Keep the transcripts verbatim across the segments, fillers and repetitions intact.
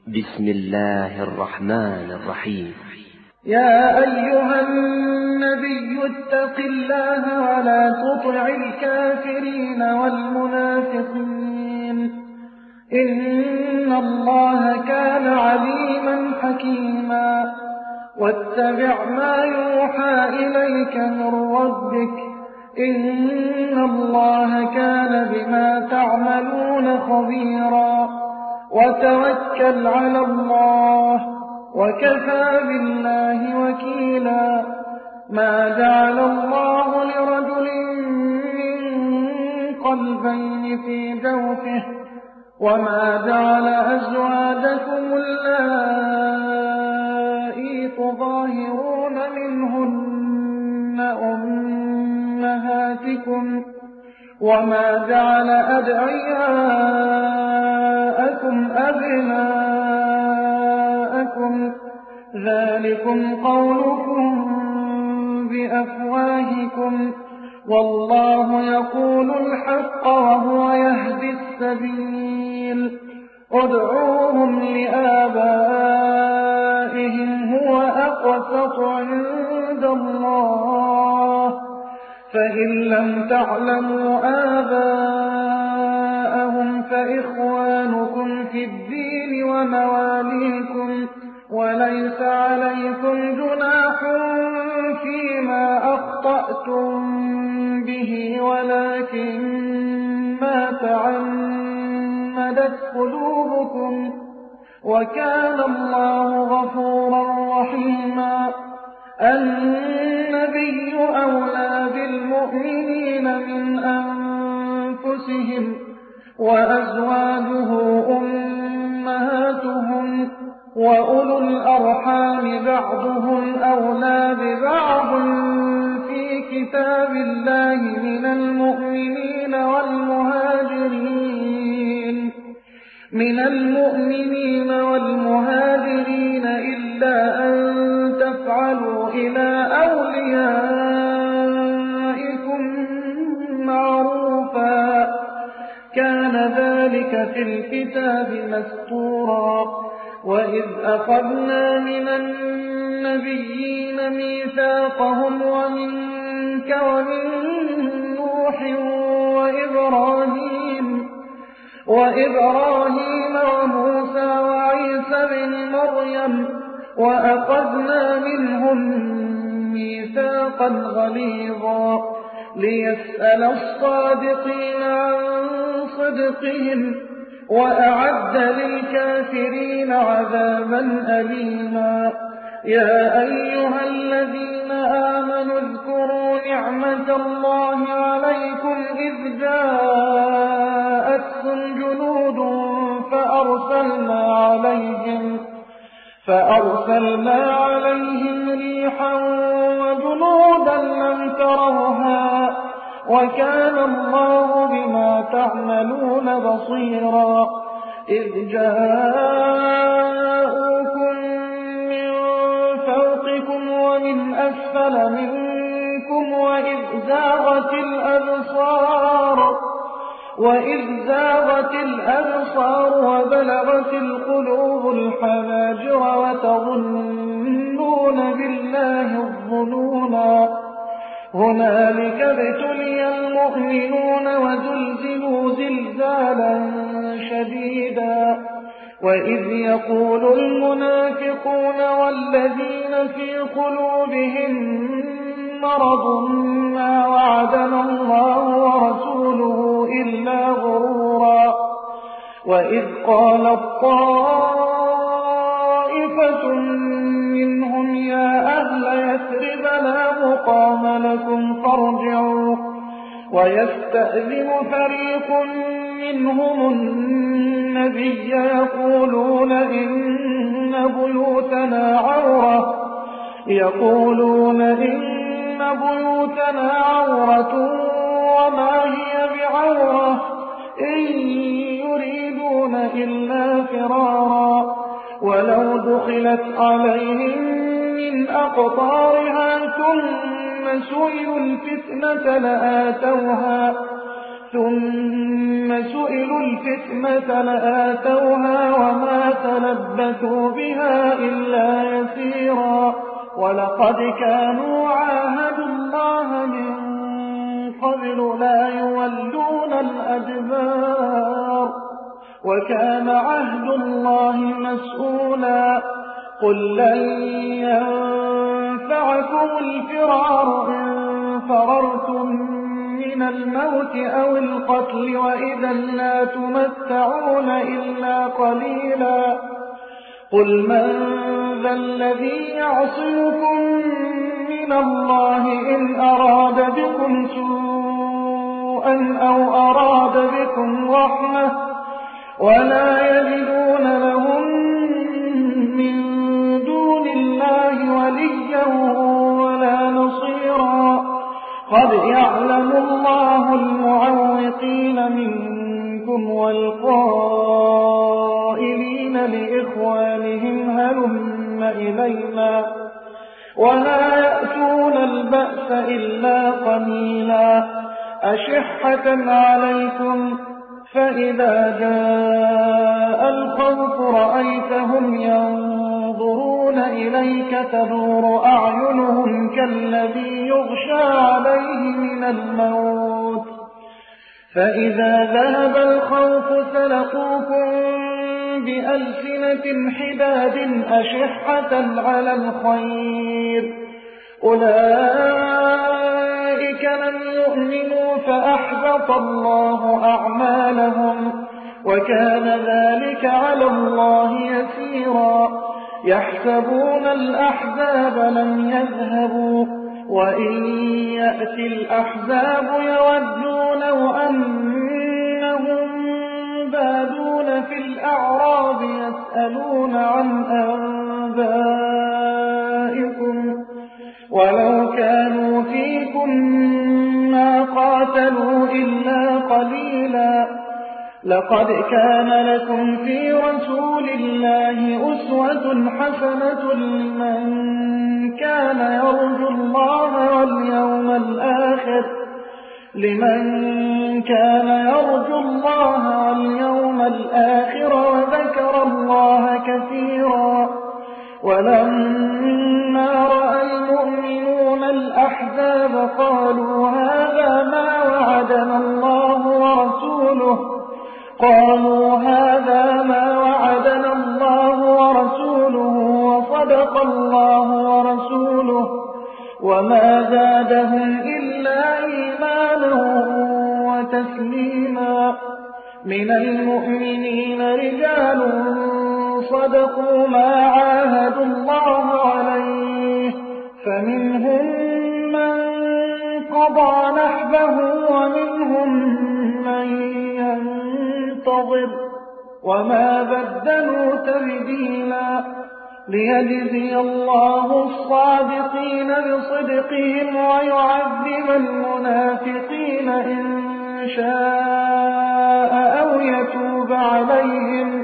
بسم الله الرحمن الرحيم. يا أيها النبي اتق الله ولا تطع الكافرين والمنافقين إن الله كان عليما حكيما. واتبع ما يوحى إليك من ربك إن الله كان بما تعملون خبيرا. وتوكل على الله وكفى بالله وكيلا. ما جعل الله لرجل من قلبين في جوفه وما جعل أزواجكم اللائي تظاهرون منهن أمهاتكم وما جعل أدعياءكم أبناءكم ذلكم قولكم بأفواهكم والله يقول الحق وهو يهدي السبيل. ادعوهم لآبائهم هو أقسط عند الله فإن لم تعلموا آباءهم فإخوانكم في الدين ومواليكم وليس عليكم جناح فيما أخطأتم به ولكن ما تعمدت قلوبكم وكان الله غفورا رحيما. النبي أولى بالمؤمنين من أنفسهم وأزواجه أمهاتهم وأولو الأرحام بعضهم أولى ببعض في كتاب الله من المؤمنين والمهاجرين من المؤمنين والمهاجرين إلا أن تفعلوا إلى أوليائكم معروفا كان ذلك في الكتاب مسطورا. وإذ أخذنا من النبيين ميثاقهم ومنك ومن نوح وإبراهيم وإبراهيم وموسى وعيسى بن مريم وأخذنا منهم ميثاقا غليظا ليسأل الصادقين عن صدقهم وأعد للكافرين عذابا أليما. يا أيها الذين آمنوا اذكروا نعمة الله عليكم إذ جاءتكم جنود فأرسلنا عليهم فأرسلنا عليهم ريحا وجنودا لم تروها وكان الله بما تعملون بصيرا. إذ جاءوكم من فوقكم ومن أسفل منكم وإذ زاغت الأبصار وإذ زاغت الأبصار وبلغت القلوب الحناجر وتظنون بالله الظنونا. هنالك ابتلي المؤمنون وزلزلوا زلزالا شديدا. وإذ يقول المنافقون والذين في قلوبهم مرض ما وعدنا الله ورسوله إلا غرورا. وإذ قالت طائفة منهم يا أهل يثرب لا مقام لكم فارجعوا ويستأذن فريق منهم النبي يقولون إن بيوتنا عورة يقولون إن بيوتنا عورة وما هي بعورة إن يريدون إلا فرارا. ولو دخلت عليهم من أقطارها ثم سئلوا الفتنة لآتوها ثم سئلوا الفتنة لآتوها وما تلبثوا بها إلا يسيرا ولقد كانوا عاهدوا الله من قبل لا يولون الأدبار وكان عهد الله مسؤولا قل لن ينفعكم الفرار إن فررتم من الموت أو القتل وإذا لا تمتعون إلا قليلا قل من ذا الذي يعصمكم من الله إن أراد بكم سوءا أو أراد بكم رحمة ولا يجدون لهم من دون الله وليا ولا نصيرا قد يعلم الله المعوقين منكم والقائلين لإخوانهم هلم إلينا ولا يأتون البأس إلا قليلا أشحة عليكم فإذا جاء الخوف رأيتهم ينظرون إليك تدور أعينهم كالذي يغشى عليه من الموت فإذا ذهب الخوف سلقوكم بألسنة حداد أشحة على الخير أولئك لم يؤمنوا فأحبط الله أعمالهم وكان ذلك على الله يسيرا يحسبون الأحزاب لم يذهبوا وإن يأتي الأحزاب يودوا لو أنهم بادون في الأعراب يسألون عن أنبائكم ولو كانوا فيكم ما قاتلوا إلا قليلا لقد كان لكم في رسول الله أسوة حسنة لمن كان يرجو الله واليوم الآخر لمن كان يرجو الله واليوم الآخر وذكر الله كثيرا ولما رأى المؤمنون الأحزاب قالوا هذا ما وعدنا الله ورسوله قالوا هذا ما وعدنا الله ورسوله وصدق الله ورسوله وما زادهم إلا إيمانا وتسليما من المؤمنين رجال صدقوا ما عاهدوا الله عليه فمنهم من قضى نحبه ومنهم من ينتظر وما بدلوا تبديلا ليجزي الله الصادقين بصدقهم ويعذب المنافقين إن شاء أو يتوب عليهم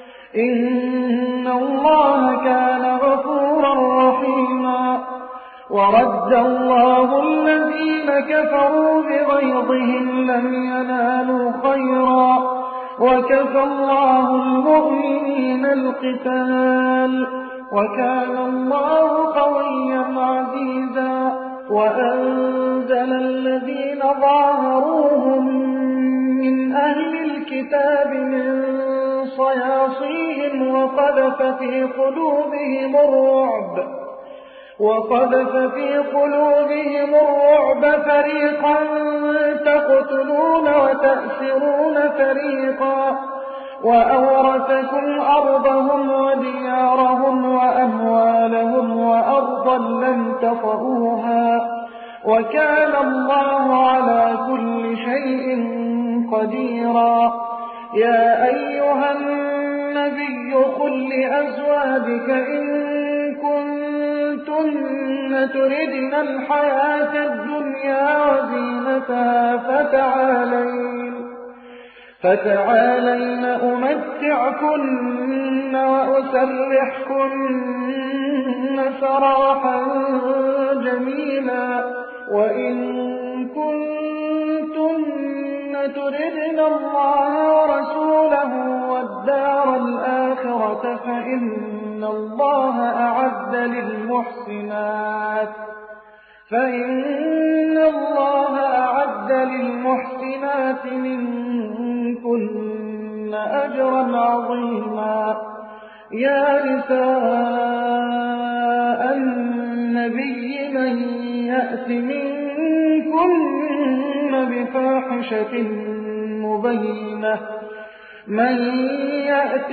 إن الله كان غفورا رحيما ورد الله الذين كفروا بغيظهم لم ينالوا خيرا وكفى الله المؤمنين القتال وكان الله قويا عزيزا وأنزل الذين ظاهروهم من أهل الكتاب من صياصيهم وقذف في قلوبهم الرعب وقذف في قلوبهم الرعب فريقا تقتلون وتأسرون فريقا وأورثكم أرضهم وديارهم وأموالهم وأرضا لم تطئوها وكان الله على كل شيء قديرا يا أيها النبي قل لأزواجك إن كنتن تردن الحياة الدنيا وزينتها فتعالين فتعالين أمتعكن وأسرحكن سراحا جميلا وإن كنتن تردن الله ورسوله والدار الآخرة فإن الله أعد للمحسنات فإن الله أعد للمحسنات منكن أجرا عظيما. يا نساء النبي من يأت منكن بفاحشة مبينة من يأت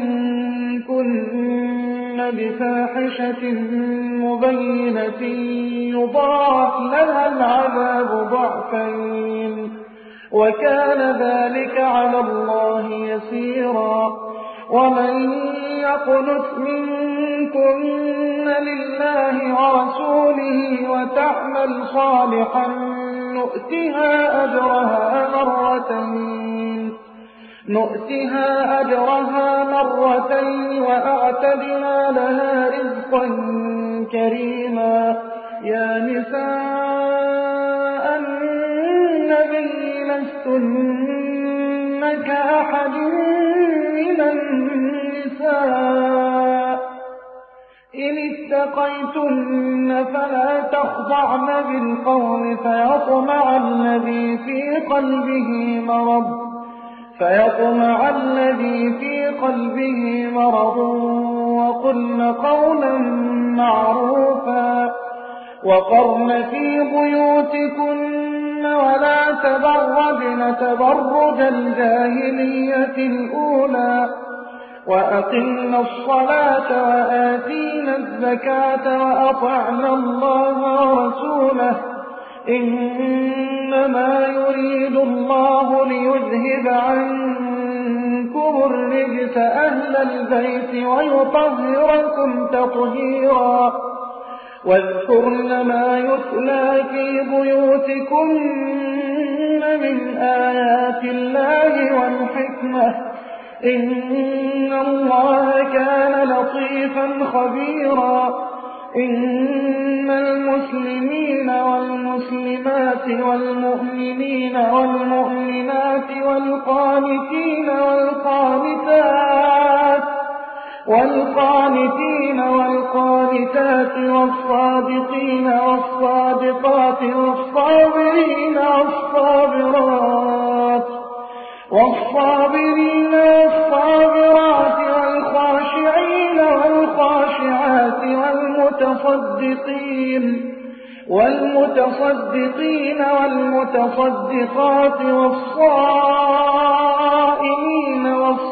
منكن بفاحشة مبينة يضاعف لها العذاب ضعفين وكان ذلك على الله يسيرا. ومن يقنت منكن لله ورسوله وتعمل صالحا نؤتها أجرها مرتين نؤتها أجرها مرتين وأعتدنا لها رزقا كريما. يا نساء النبي لستن كأحد من النساء إن اتقيتن فلا تخضعن بالقول فيطمع الذي في قلبه مرض فيطمع الذي في قلبه مرض وقلن قولا معروفا وقرن في بيوتكن ولا تبرجن تبرج الجاهلية الأولى وأقمنا الصلاة وآتينا الزكاة وأطعنا الله ورسوله إنما يريد الله ليذهب عنكم الرجس أهل البيت ويطهركم تطهيرا. واذكرن ما يتلى في بيوتكن من آيات الله والحكمة إن الله كان لطيفا خبيرا. إن المسلمين والمسلمات والمؤمنين والمؤمنات والقانتين والقانتات والقانتين والقانتات والصادقين والصادقات والصابرين والصابرات والصابرين والصابرات والخاشعين والخاشعات والمتصدقين والمتصدقين والمتصدقات والصائمين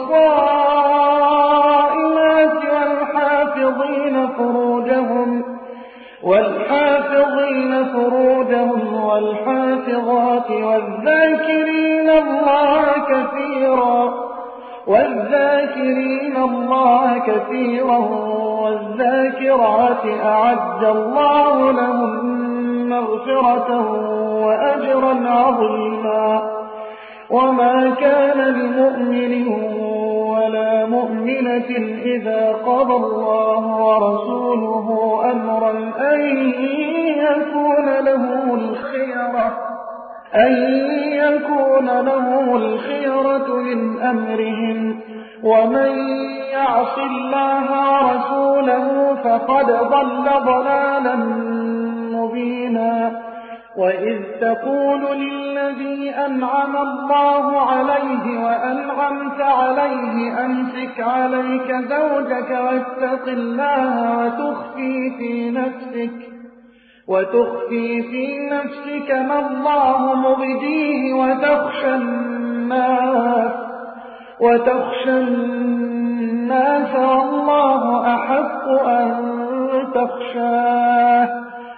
والصائمات والحافظين فروجهم والحافظين فروجهم والحافظات والذاكرين الله كثيرا والذاكرين الله كثيرا والذاكرات أعد الله لهم مغفرة وأجرا عظيما. وما كان لمؤمن ولا مؤمنة إذا قضى الله ورسوله أمرا أن يكون لهم الخيرة أن يكون لهم الخيرة من أمرهم ومن يعص الله ورسوله فقد ضل ضلالا مبينا. وإذ تقول للذي أنعم الله عليه وأنعمت عليه أمسك عليك زوجك واتق الله وتخفي في نفسك وتخفي في نفسك ما الله مبديه وتخشى الناس وتخشى الناس والله أحق أن تخشاه.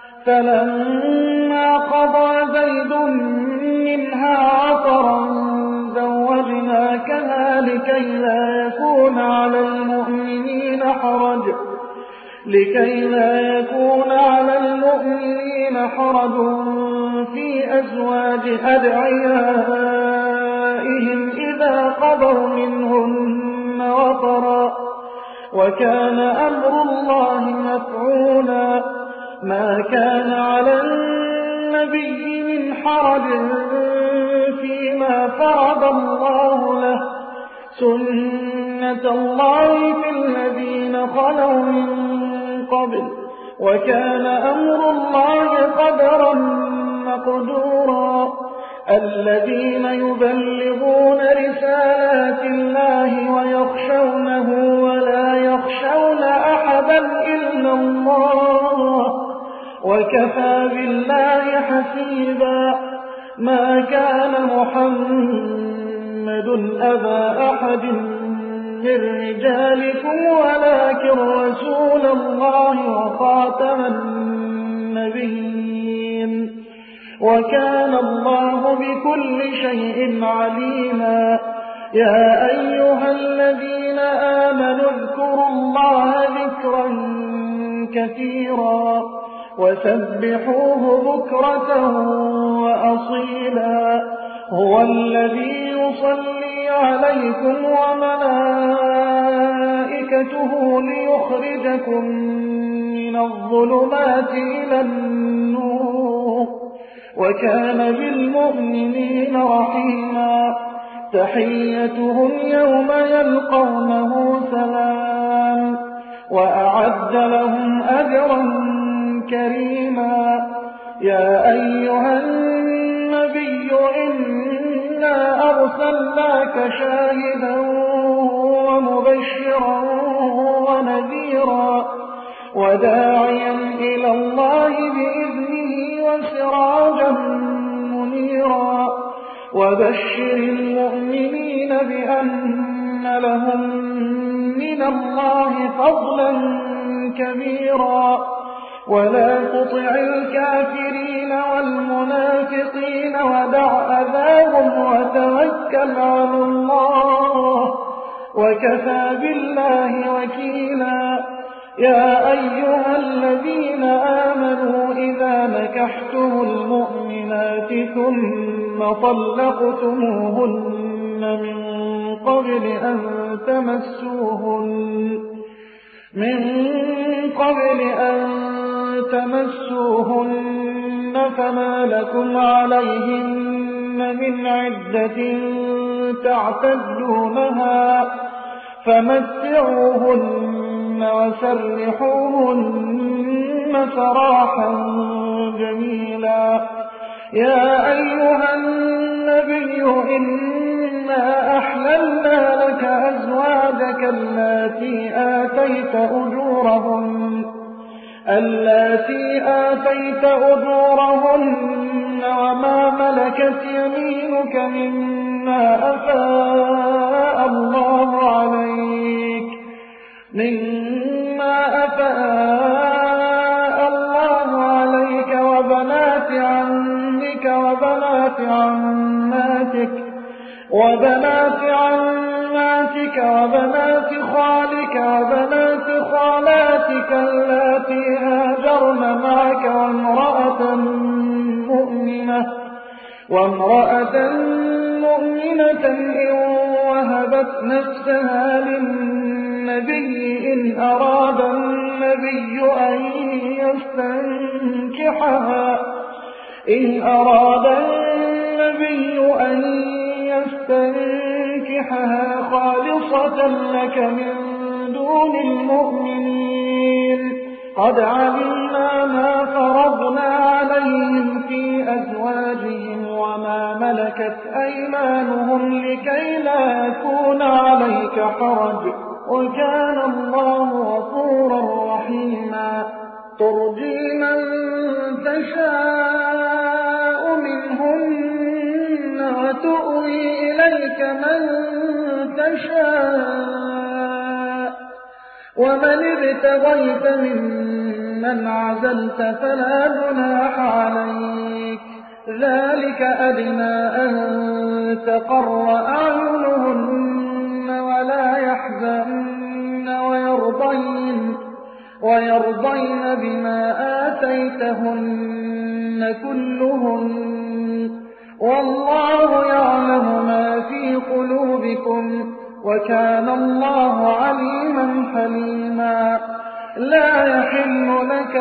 فلما قضى زيد منها عطرا زوجناكها لكي لا يكون على المؤمنين حرج لكي لا يكون على المؤمنين حرج في أزواج أدعيائهم إذا قضوا منهن وطرا وكان أمر الله مفعولا. ما كان على النبي من حرج فيما فرض الله له سنة الله في الذين خلوا من قبل وكان أمر الله قدرا مقدورا الذين يبلغون رسالات الله ويخشونه ولا يخشون أحدا إلا الله وكفى بالله حسيبا ما كان محمد أبا أحد من رجالكم ولكن رسول الله وخاتم النبيين وكان الله بكل شيء عليما يا أيها الذين آمنوا اذكروا الله ذكرا كثيرا وسبحوه بكرة وأصيلا هو الذي يصلي عليكم وملائكته ليخرجكم من الظلمات إلى النور وكان بالمؤمنين رحيما تحيتهم يوم يلقونه سلام وأعد لهم أجرا كريما يا أيها النبي إنا أرسلناك شاهدا ومبشرا ونذيرا وداعيا إلى الله بإذنه وسراجا منيرا وبشر المؤمنين بأن لهم من الله فضلا كبيرا ولا تطع الكافرين والمنافقين ودع أذاهم وتوكل على الله وكفى بالله وكيلا يا أيها الذين آمنوا إذا نكحتم المؤمنات ثم طلقتموهن من قبل أن تمسوهن من قبل أن تمسوهن فما لكم عليهن من عدة تعتدونها فمتعوهن وسرحوهن سراحا جميلا يا أيها النبي إنا أحللنا لك أزواجك اللاتي آتيت أجورهن اللاتي آتيت أجورهن وما ملكت يمينك مما أفاء الله عليك مما أفاء الله عليك وبنات عمك وبنات عماتك وبنات عماتك وبنات خالك وبنات خالاتك اللاتي هاجرن معك وامرأة مؤمنة وامرأة مؤمنة إن وهبت نفسها للنبي إن أراد النبي أن يستنكحها إن أراد النبي أن يستنكحها خالصة لك من دون المؤمنين قد علمنا ما فرضنا عليهم في أزواجهم وما ملكت أيمانهم لكي لا يكون عليك حرج وكان الله غفورا رحيما ترجي من تشاء منهن وتؤوي إليك من تشاء ومن ابتغيت ممن عزلت فلا جناح عليك ذلك أدنى أن تقر أعينهن ولا يحزن ويرضين ويرضين بما آتيتهن كلهن والله يعلم ما في قلوبكم وكان الله عليما حليما لا يحل لك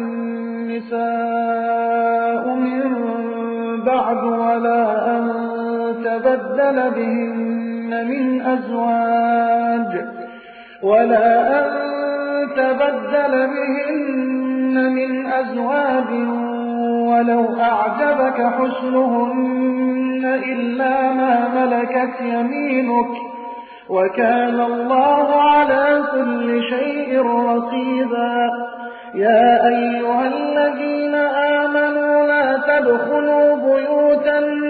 النساء من بعد ولا أن تبدل بهن من أزواج ولا أن تبدل بهن من أزواج ولو أعجبك حسنهن إلا ما ملكت يمينك وكان الله على كل شيء رقيبا. يا أيها الذين آمنوا لا تدخلوا بيوت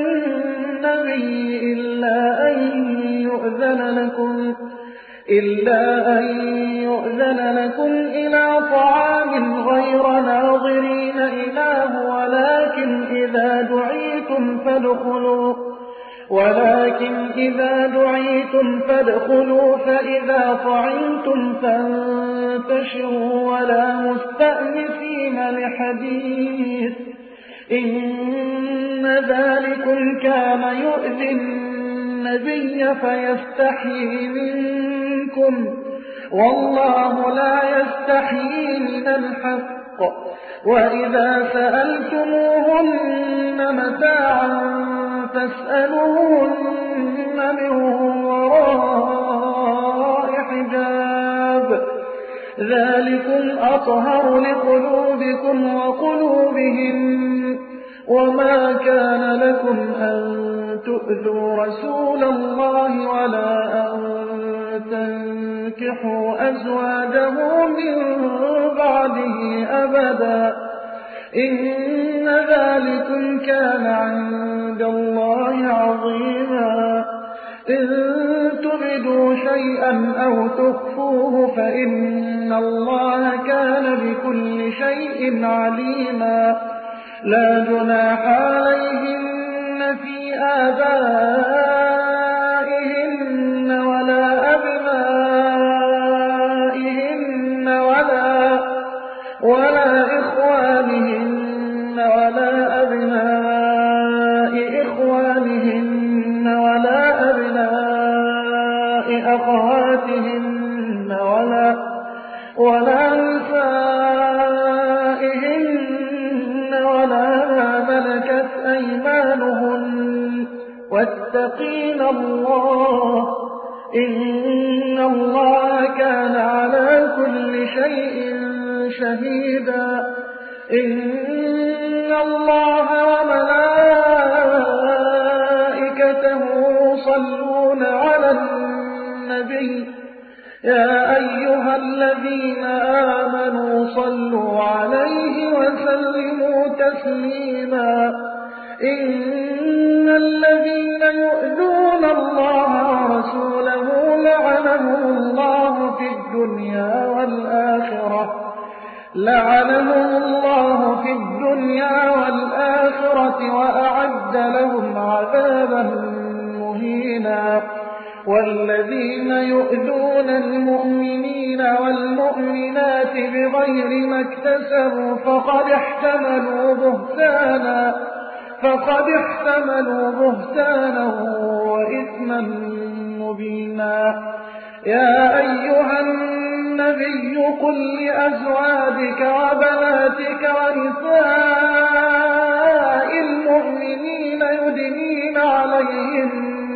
النبي إلا أن يؤذن لكم إلا أن يؤذن لكم إلى طعام غير ناظرين إناه ولكن إذا دعيتم فادخلوا ولكن إذا دعيتم فادخلوا فإذا طعمتم فانتشروا ولا مستأنسين لحديث إن ذلكم كان يؤذي النبي فيستحيي منكم والله لا يستحيي من الحق. وإذا سألتموهن متاعا فاسألوهن من وراء حجاب ذلكم أطهر لقلوبكم وقلوبهم. وما كان لكم أن تؤذوا رسول الله ولا أن تنكحوا أزواجه من بعده أبدا إن ذلكم كان عند الله عظيما. إن تبدوا شيئا أو تخفوه فإن الله كان بكل شيء عليما. لا جناح عليهن في آبائهن ولا أبنائهن ولا ولا إخوانهن ولا أبناء إخوانهن ولا أبناء أخواتهن ولا ولا نسائهن ولا ما ملكت أيمانهن واتقين الله إن الله كان على كل شيء شهيدا. إن الله وملائكته يصلون على النبي يا أيها الذين آمنوا صلوا عليه وسلموا تسليما. إن الذين يؤذون الله ورسوله لعنهم الله في الدنيا والآخرة لعنهم الله في الدنيا والآخرة وأعد لهم عذابا مهينا. والذين يؤذون المؤمنين والمؤمنات بغير ما اكتسبوا فقد احتملوا بهتانا فقد احتملوا بهتانا وإثما مبينا. يا أيها النبي قل لأزواجك وبناتك ونساء المؤمنين يدنين عليهن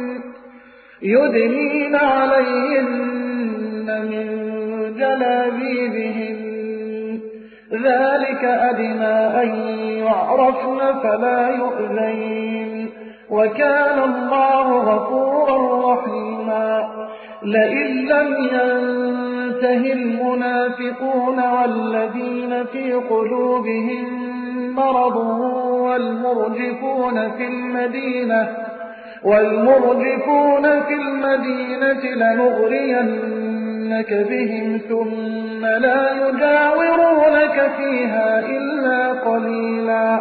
يدنين عليهن من جلابيبهن ذلك أدنى أن يعرفن فلا يؤذين وكان الله غفورا رحيما. لئن لم ينته المنافقون والذين في قلوبهم مرض والمرجفون في المدينة والمرجفون في المدينة لنغرينك بهم ثم لا يجاورونك فيها إلا قليلا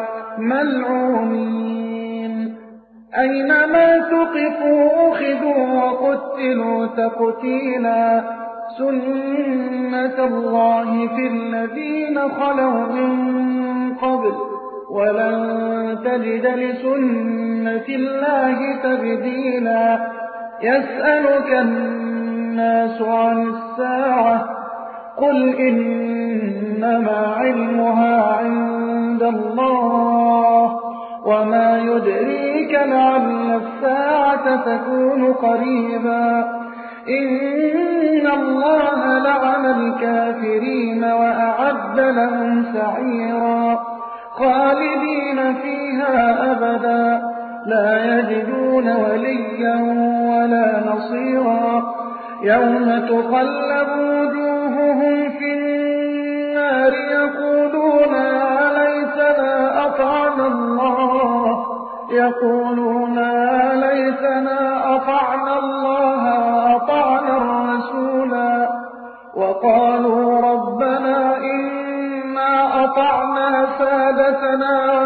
ملعونين أينما تقفوا أخذوا وقتلوا تقتيلا. سنة الله في الذين خلوا من قبل ولن تجد لسنة الله تبديلا. يسألك الناس عن الساعة قل إنما علمها عند الله وما يدريك لعل الساعة تكون قريبا إن الله لعن الكافرين وأعد لهم سعيرا خالدين فيها أبدا لا يجدون وليا ولا نصيرا يوم تقلب وجوههم في النار يقولون يا ليتنا أطعنا الله يقولون يا ليتنا أطعنا الله وأطعنا الرسولا وقالوا ربنا إنا أطعنا سادتنا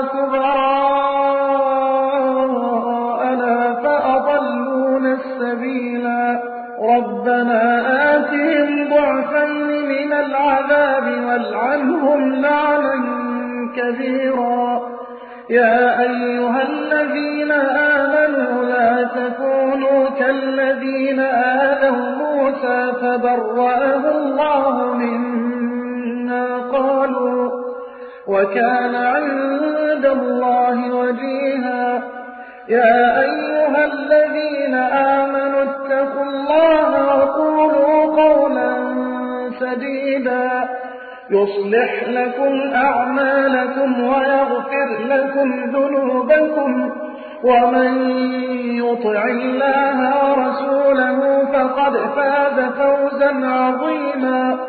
وكبراءنا فأضلونا السبيلا ربنا آتهم ضعفين من العذاب والعنهم لعنا كبيرا يا أيها الذين آمنوا لا تكونوا كالذين آذوا موسى فبرأه الله مما قالوا وكان عند الله وجيها يا أيها الذين آمنوا اتقوا الله وقولوا قولا سديدا يصلح لكم أعمالكم ويغفر لكم ذنوبكم ومن يطع الله ورسوله فقد فاز فوزا عظيما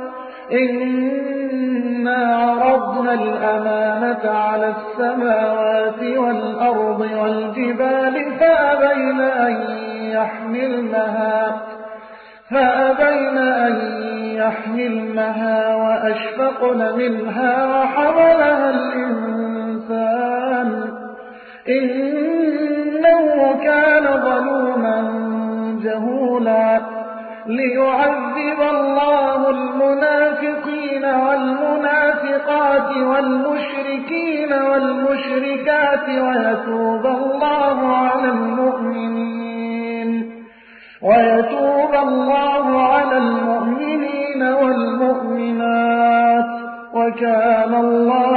إنا عرضنا الأمانة على السماوات والأرض والجبال فأبين أن يحملنها فأبين أن يحملنها وأشفقن منها وحملها الإنسان إنه كان ظلوما جهولا ليعذب الله المنافقين والمنافقات والمشركين والمشركات ويتوب الله على المؤمنين ويتوب الله على المؤمنين والمؤمنات وكان الله